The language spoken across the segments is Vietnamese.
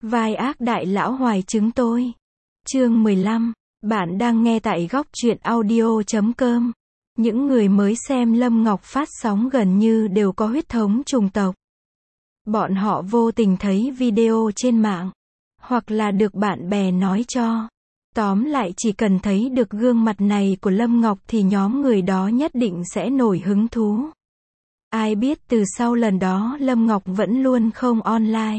Vai ác đại lão hoài chứng tôi. Chương 15. Bạn đang nghe tại góc truyện audio.com. Những người mới xem Lâm Ngọc phát sóng gần như đều có huyết thống chủng tộc. Bọn họ vô tình thấy video trên mạng, hoặc là được bạn bè nói cho. Tóm lại chỉ cần thấy được gương mặt này của Lâm Ngọc thì nhóm người đó nhất định sẽ nổi hứng thú. Ai biết từ sau lần đó Lâm Ngọc vẫn luôn không online.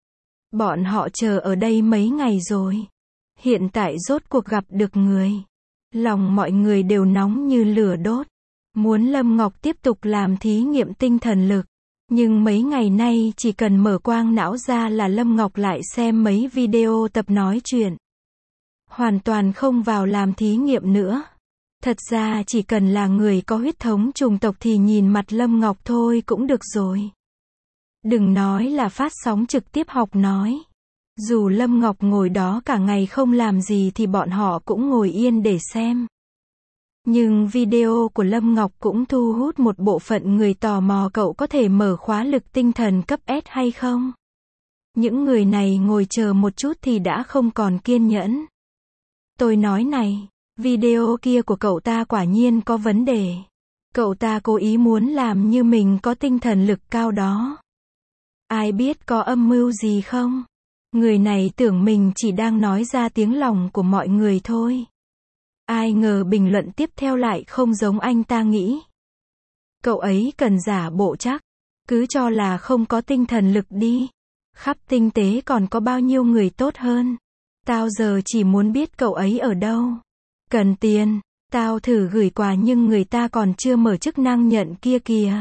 Bọn họ chờ ở đây mấy ngày rồi. Hiện tại rốt cuộc gặp được người. Lòng mọi người đều nóng như lửa đốt. Muốn Lâm Ngọc tiếp tục làm thí nghiệm tinh thần lực. Nhưng mấy ngày nay chỉ cần mở quang não ra là Lâm Ngọc lại xem mấy video tập nói chuyện. Hoàn toàn không vào làm thí nghiệm nữa. Thật ra chỉ cần là người có huyết thống chủng tộc thì nhìn mặt Lâm Ngọc thôi cũng được rồi. Đừng nói là phát sóng trực tiếp học nói. Dù Lâm Ngọc ngồi đó cả ngày không làm gì thì bọn họ cũng ngồi yên để xem. Nhưng video của Lâm Ngọc cũng thu hút một bộ phận người tò mò cậu có thể mở khóa lực tinh thần cấp S hay không. Những người này ngồi chờ một chút thì đã không còn kiên nhẫn. Tôi nói này, video kia của cậu ta quả nhiên có vấn đề. Cậu ta cố ý muốn làm như mình có tinh thần lực cao đó. Ai biết có âm mưu gì không? Người này tưởng mình chỉ đang nói ra tiếng lòng của mọi người thôi. Ai ngờ bình luận tiếp theo lại không giống anh ta nghĩ. Cậu ấy cần giả bộ chắc. Cứ cho là không có tinh thần lực đi. Khắp tinh tế còn có bao nhiêu người tốt hơn. Tao giờ chỉ muốn biết cậu ấy ở đâu. Cần tiền. Tao thử gửi quà nhưng người ta còn chưa mở chức năng nhận kia kìa.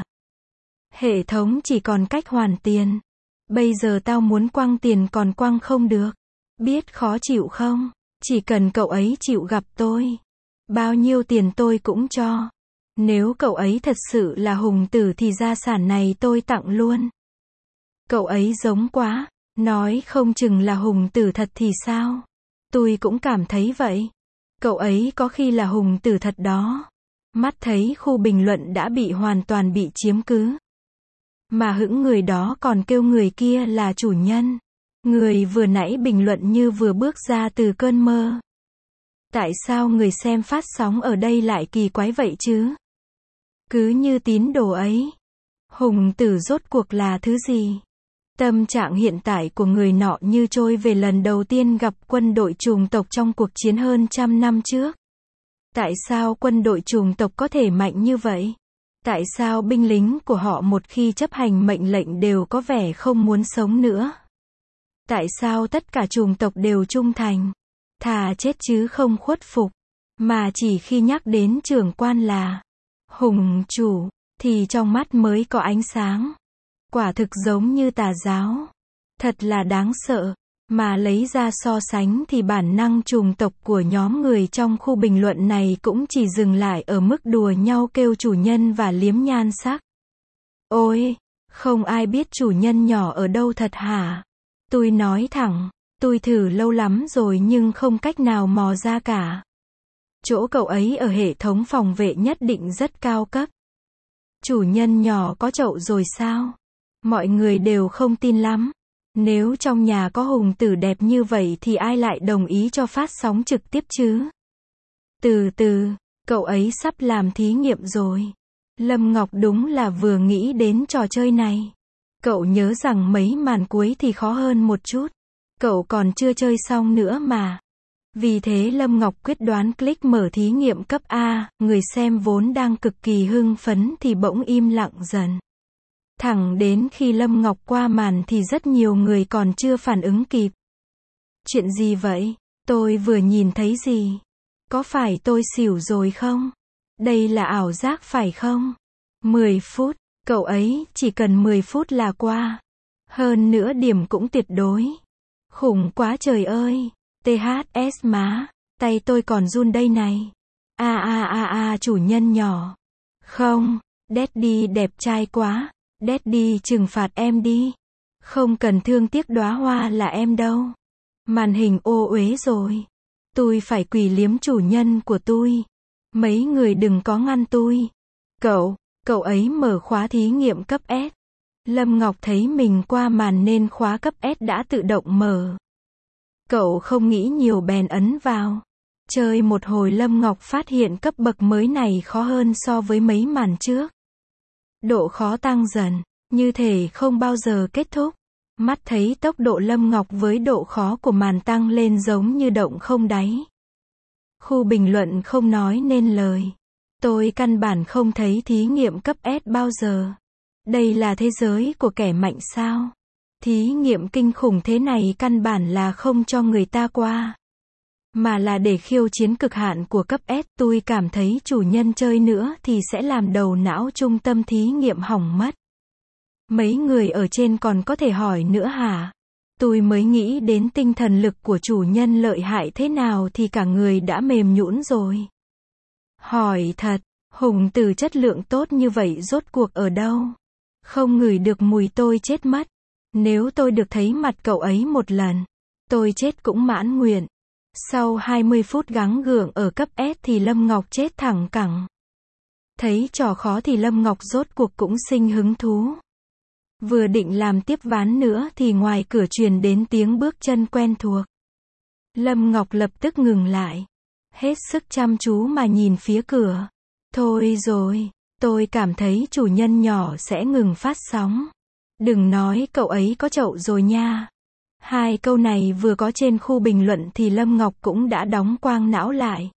Hệ thống chỉ còn cách hoàn tiền. Bây giờ tao muốn quăng tiền còn quăng không được. Biết khó chịu không? Chỉ cần cậu ấy chịu gặp tôi. Bao nhiêu tiền tôi cũng cho. Nếu cậu ấy thật sự là hùng tử thì gia sản này tôi tặng luôn. Cậu ấy giống quá. Nói không chừng là hùng tử thật thì sao? Tôi cũng cảm thấy vậy. Cậu ấy có khi là hùng tử thật đó. Mắt thấy khu bình luận đã bị hoàn toàn bị chiếm cứ. Mà hững người đó còn kêu người kia là chủ nhân. Người vừa nãy bình luận như vừa bước ra từ cơn mơ. Tại sao người xem phát sóng ở đây lại kỳ quái vậy chứ? Cứ như tín đồ ấy. Hùng tử rốt cuộc là thứ gì? Tâm trạng hiện tại của người nọ như trôi về lần đầu tiên gặp quân đội chủng tộc trong cuộc chiến hơn 100 năm trước. Tại sao quân đội chủng tộc có thể mạnh như vậy? Tại sao binh lính của họ một khi chấp hành mệnh lệnh đều có vẻ không muốn sống nữa? Tại sao tất cả chủng tộc đều trung thành? Thà chết chứ không khuất phục. Mà chỉ khi nhắc đến trưởng quan là hùng chủ, thì trong mắt mới có ánh sáng. Quả thực giống như tà giáo. Thật là đáng sợ. Mà lấy ra so sánh thì bản năng chủng tộc của nhóm người trong khu bình luận này cũng chỉ dừng lại ở mức đùa nhau kêu chủ nhân và liếm nhan sắc. Ôi, không ai biết chủ nhân nhỏ ở đâu thật hả? Tôi nói thẳng, tôi thử lâu lắm rồi nhưng không cách nào mò ra cả. Chỗ cậu ấy ở hệ thống phòng vệ nhất định rất cao cấp. Chủ nhân nhỏ có chậu rồi sao? Mọi người đều không tin lắm. Nếu trong nhà có hùng tử đẹp như vậy thì ai lại đồng ý cho phát sóng trực tiếp chứ? Từ từ, cậu ấy sắp làm thí nghiệm rồi. Lâm Ngọc đúng là vừa nghĩ đến trò chơi này. Cậu nhớ rằng mấy màn cuối thì khó hơn một chút. Cậu còn chưa chơi xong nữa mà. Vì thế Lâm Ngọc quyết đoán click mở thí nghiệm cấp A, người xem vốn đang cực kỳ hưng phấn thì bỗng im lặng dần. Thẳng đến khi Lâm Ngọc qua màn thì rất nhiều người còn chưa phản ứng kịp. Chuyện gì vậy? Tôi vừa nhìn thấy gì? Có phải tôi xỉu rồi không? Đây là ảo giác phải không? 10 phút, cậu ấy chỉ cần 10 phút là qua. Hơn nữa điểm cũng tuyệt đối. Khủng quá trời ơi. THS má, tay tôi còn run đây này. Chủ nhân nhỏ. Không, Daddy đẹp trai quá. Daddy trừng phạt em đi. Không cần thương tiếc đóa hoa là em đâu. Màn hình ô uế rồi. Tôi phải quỳ liếm chủ nhân của tôi. Mấy người đừng có ngăn tôi. Cậu ấy mở khóa thí nghiệm cấp S. Lâm Ngọc thấy mình qua màn nên khóa cấp S đã tự động mở. Cậu không nghĩ nhiều bèn ấn vào. Chơi một hồi Lâm Ngọc phát hiện cấp bậc mới này khó hơn so với mấy màn trước. Độ khó tăng dần, như thể không bao giờ kết thúc. Mắt thấy tốc độ Lâm Ngọc với độ khó của màn tăng lên giống như động không đáy. Khu bình luận không nói nên lời. Tôi căn bản không thấy thí nghiệm cấp S bao giờ. Đây là thế giới của kẻ mạnh sao? Thí nghiệm kinh khủng thế này căn bản là không cho người ta qua. Mà là để khiêu chiến cực hạn của cấp S. Tôi cảm thấy chủ nhân chơi nữa thì sẽ làm đầu não trung tâm thí nghiệm hỏng mất. Mấy người ở trên còn có thể hỏi nữa hả? Tôi mới nghĩ đến tinh thần lực của chủ nhân lợi hại thế nào thì cả người đã mềm nhũn rồi. Hỏi thật, hùng từ chất lượng tốt như vậy rốt cuộc ở đâu? Không ngửi được mùi tôi chết mất. Nếu tôi được thấy mặt cậu ấy một lần, tôi chết cũng mãn nguyện. Sau 20 phút gắng gượng ở cấp S thì Lâm Ngọc chết thẳng cẳng. Thấy trò khó thì Lâm Ngọc rốt cuộc cũng sinh hứng thú. Vừa định làm tiếp ván nữa thì ngoài cửa truyền đến tiếng bước chân quen thuộc. Lâm Ngọc lập tức ngừng lại. Hết sức chăm chú mà nhìn phía cửa. Thôi rồi, tôi cảm thấy chủ nhân nhỏ sẽ ngừng phát sóng. Đừng nói cậu ấy có chậu rồi nha. Hai câu này vừa có trên khu bình luận thì Lâm Ngọc cũng đã đóng quang não lại.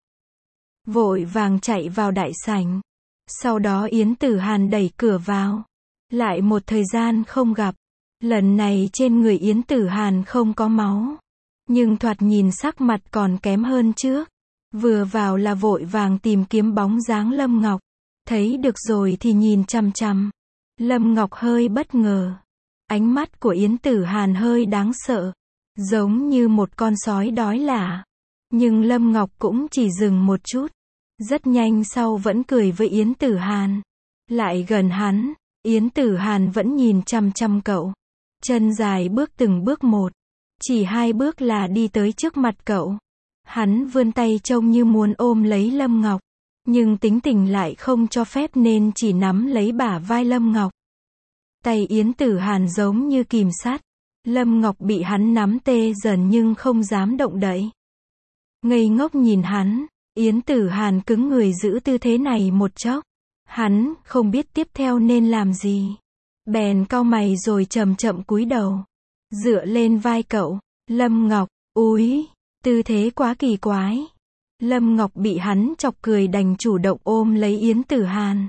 Vội vàng chạy vào đại sảnh. Sau đó Yến Tử Hàn đẩy cửa vào. Lại một thời gian không gặp. Lần này trên người Yến Tử Hàn không có máu. Nhưng thoạt nhìn sắc mặt còn kém hơn trước. Vừa vào là vội vàng tìm kiếm bóng dáng Lâm Ngọc. Thấy được rồi thì nhìn chằm chằm. Lâm Ngọc hơi bất ngờ. Ánh mắt của Yến Tử Hàn hơi đáng sợ. Giống như một con sói đói lả. Nhưng Lâm Ngọc cũng chỉ dừng một chút. Rất nhanh sau vẫn cười với Yến Tử Hàn. Lại gần hắn. Yến Tử Hàn vẫn nhìn chằm chằm cậu. Chân dài bước từng bước một. Chỉ 2 bước là đi tới trước mặt cậu. Hắn vươn tay trông như muốn ôm lấy Lâm Ngọc. Nhưng tính tình lại không cho phép nên chỉ nắm lấy bả vai Lâm Ngọc. Tay Yến Tử Hàn giống như kìm sắt. Lâm Ngọc bị hắn nắm tê dần nhưng không dám động đậy. Ngây ngốc nhìn hắn. Yến Tử Hàn cứng người giữ tư thế này một chốc. Hắn không biết tiếp theo nên làm gì. Bèn cau mày rồi chậm chậm cúi đầu. Dựa lên vai cậu. Lâm Ngọc, úi, tư thế quá kỳ quái. Lâm Ngọc bị hắn chọc cười đành chủ động ôm lấy Yến Tử Hàn.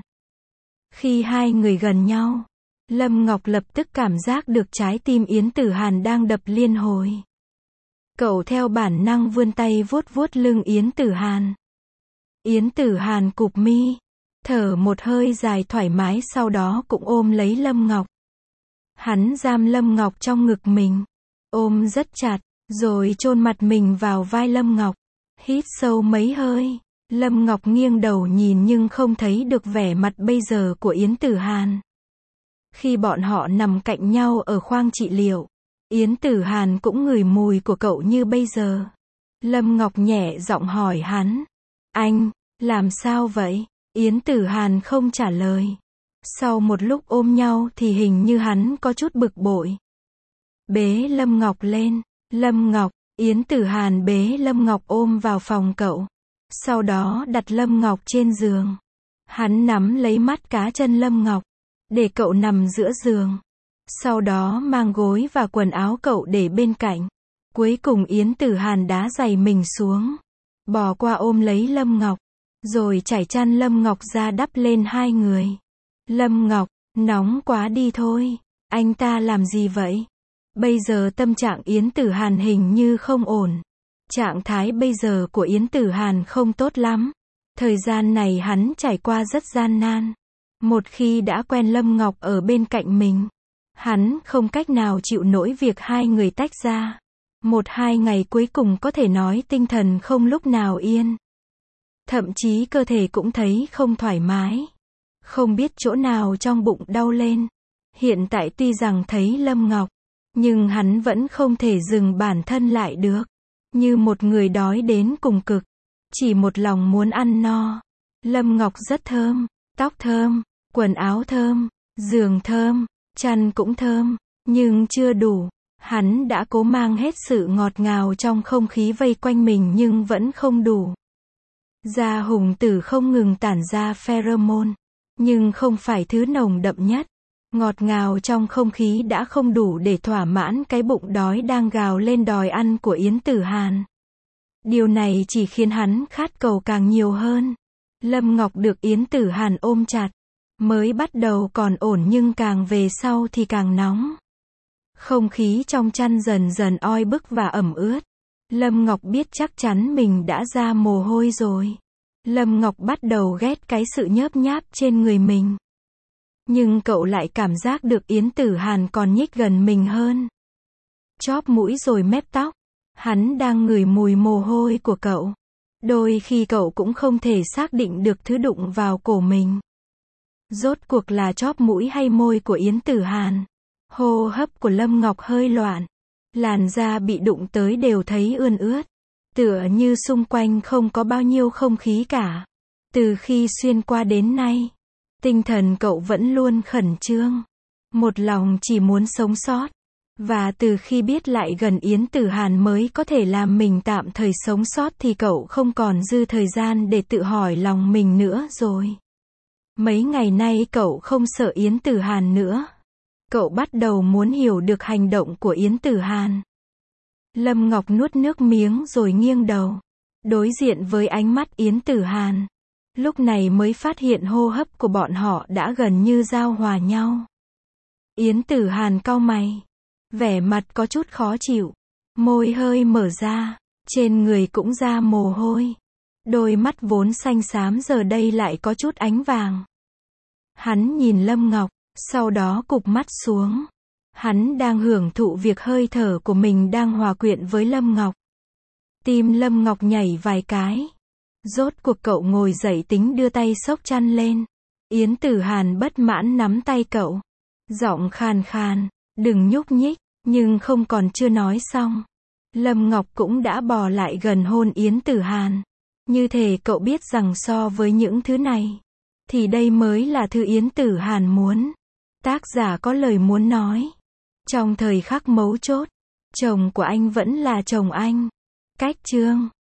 Khi hai người gần nhau, Lâm Ngọc lập tức cảm giác được trái tim Yến Tử Hàn đang đập liên hồi. Cậu theo bản năng vươn tay vuốt vuốt lưng Yến Tử Hàn. Yến Tử Hàn cụp mi, thở một hơi dài thoải mái sau đó cũng ôm lấy Lâm Ngọc. Hắn giam Lâm Ngọc trong ngực mình, ôm rất chặt, rồi chôn mặt mình vào vai Lâm Ngọc. Hít sâu mấy hơi, Lâm Ngọc nghiêng đầu nhìn nhưng không thấy được vẻ mặt bây giờ của Yến Tử Hàn. Khi bọn họ nằm cạnh nhau ở khoang trị liệu, Yến Tử Hàn cũng ngửi mùi của cậu như bây giờ. Lâm Ngọc nhẹ giọng hỏi hắn. Anh, làm sao vậy? Yến Tử Hàn không trả lời. Sau một lúc ôm nhau thì hình như hắn có chút bực bội. Bế Lâm Ngọc lên. Lâm Ngọc, Yến Tử Hàn bế Lâm Ngọc ôm vào phòng cậu. Sau đó đặt Lâm Ngọc trên giường. Hắn nắm lấy mắt cá chân Lâm Ngọc, để cậu nằm giữa giường. Sau đó mang gối và quần áo cậu để bên cạnh. Cuối cùng Yến Tử Hàn đá giày mình xuống. Bò qua ôm lấy Lâm Ngọc. Rồi trải chăn Lâm Ngọc ra đắp lên hai người. Lâm Ngọc, nóng quá đi thôi. Anh ta làm gì vậy? Bây giờ tâm trạng Yến Tử Hàn hình như không ổn. Trạng thái bây giờ của Yến Tử Hàn không tốt lắm. Thời gian này hắn trải qua rất gian nan. Một khi đã quen Lâm Ngọc ở bên cạnh mình, hắn không cách nào chịu nổi việc hai người tách ra. 1-2 ngày cuối cùng có thể nói tinh thần không lúc nào yên. Thậm chí cơ thể cũng thấy không thoải mái. Không biết chỗ nào trong bụng đau lên. Hiện tại tuy rằng thấy Lâm Ngọc, nhưng hắn vẫn không thể dừng bản thân lại được. Như một người đói đến cùng cực. Chỉ một lòng muốn ăn no. Lâm Ngọc rất thơm. Tóc thơm. Quần áo thơm. Giường thơm. Chăn cũng thơm, nhưng chưa đủ. Hắn đã cố mang hết sự ngọt ngào trong không khí vây quanh mình nhưng vẫn không đủ. Da hùng tử không ngừng tản ra pheromone, nhưng không phải thứ nồng đậm nhất. Ngọt ngào trong không khí đã không đủ để thỏa mãn cái bụng đói đang gào lên đòi ăn của Yến Tử Hàn. Điều này chỉ khiến hắn khát cầu càng nhiều hơn. Lâm Ngọc được Yến Tử Hàn ôm chặt. Mới bắt đầu còn ổn nhưng càng về sau thì càng nóng. Không khí trong chăn dần dần oi bức và ẩm ướt. Lâm Ngọc biết chắc chắn mình đã ra mồ hôi rồi. Lâm Ngọc bắt đầu ghét cái sự nhớp nháp trên người mình. Nhưng cậu lại cảm giác được Yến Tử Hàn còn nhích gần mình hơn. Chóp mũi rồi mép tóc. Hắn đang ngửi mùi mồ hôi của cậu. Đôi khi cậu cũng không thể xác định được thứ đụng vào cổ mình. Rốt cuộc là chóp mũi hay môi của Yến Tử Hàn. Hô hấp của Lâm Ngọc hơi loạn. Làn da bị đụng tới đều thấy ươn ướt. Tựa như xung quanh không có bao nhiêu không khí cả. Từ khi xuyên qua đến nay, tinh thần cậu vẫn luôn khẩn trương. Một lòng chỉ muốn sống sót. Và từ khi biết lại gần Yến Tử Hàn mới có thể làm mình tạm thời sống sót thì cậu không còn dư thời gian để tự hỏi lòng mình nữa rồi. Mấy ngày nay cậu không sợ Yến Tử Hàn nữa. Cậu bắt đầu muốn hiểu được hành động của Yến Tử Hàn. Lâm Ngọc nuốt nước miếng rồi nghiêng đầu. Đối diện với ánh mắt Yến Tử Hàn. Lúc này mới phát hiện hô hấp của bọn họ đã gần như giao hòa nhau. Yến Tử Hàn cau mày. Vẻ mặt có chút khó chịu. Môi hơi mở ra. Trên người cũng ra mồ hôi. Đôi mắt vốn xanh xám giờ đây lại có chút ánh vàng. Hắn nhìn Lâm Ngọc. Sau đó cụp mắt xuống. Hắn đang hưởng thụ việc hơi thở của mình đang hòa quyện với Lâm Ngọc. Tim Lâm Ngọc nhảy vài cái. Rốt cuộc cậu ngồi dậy tính đưa tay xốc chăn lên. Yến Tử Hàn bất mãn nắm tay cậu. Giọng khàn khàn, đừng nhúc nhích, nhưng không còn chưa nói xong. Lâm Ngọc cũng đã bò lại gần hôn Yến Tử Hàn. Như thể cậu biết rằng so với những thứ này, thì đây mới là thứ Yến Tử Hàn muốn. Tác giả có lời muốn nói. Trong thời khắc mấu chốt, chồng của anh vẫn là chồng anh. Cách chương